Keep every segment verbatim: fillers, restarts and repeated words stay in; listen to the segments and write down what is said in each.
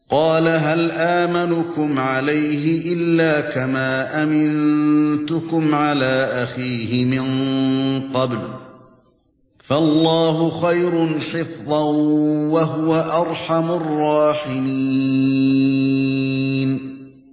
قال هل آمنكم عليه إلا كما أمنتكم على أخيه من قبل فالله خير حفظا وهو أرحم الراحمين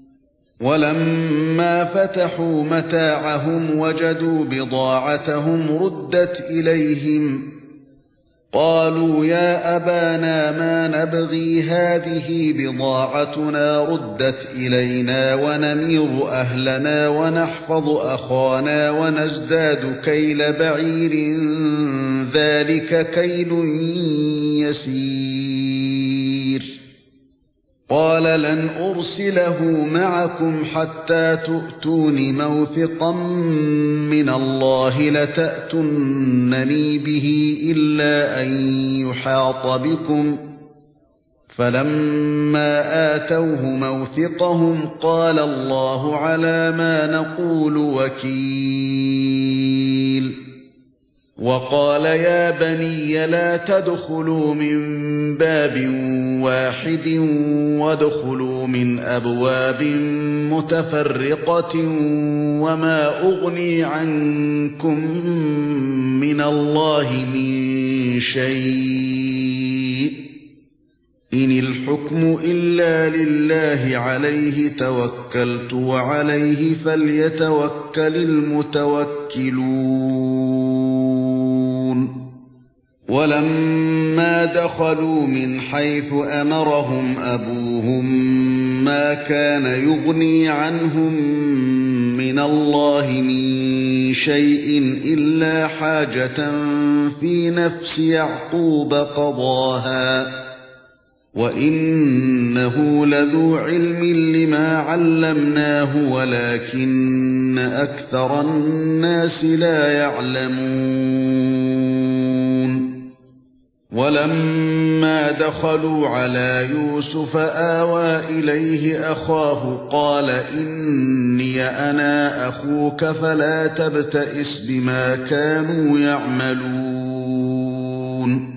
ولما فتحوا متاعهم وجدوا بضاعتهم ردت إليهم قالوا يا أبانا ما نبغي هذه بضاعتنا ردت إلينا ونمير أهلنا ونحفظ أخانا ونزداد كيل بعير ذلك كيل يسير قال لن أرسله معكم حتى تؤتون موثقا من الله لتأتونني به إلا أن يحاط بكم فلما آتوه موثقهم قال الله على ما نقول وكيل وقال يا بني لا تدخلوا من باب واحد وادخلوا من أبواب متفرقة وما أغني عنكم من الله من شيء إن الحكم إلا لله عليه توكلت وعليه فليتوكل المتوكلون ولما دخلوا من حيث أمرهم أبوهم ما كان يغني عنهم من الله من شيء إلا حاجة في نفس يعقوب قضاها وإنه لذو علم لما علمناه ولكن أكثر الناس لا يعلمون ولما دخلوا على يوسف آوى إليه أخاه قال إني أنا أخوك فلا تبتئس بما كانوا يعملون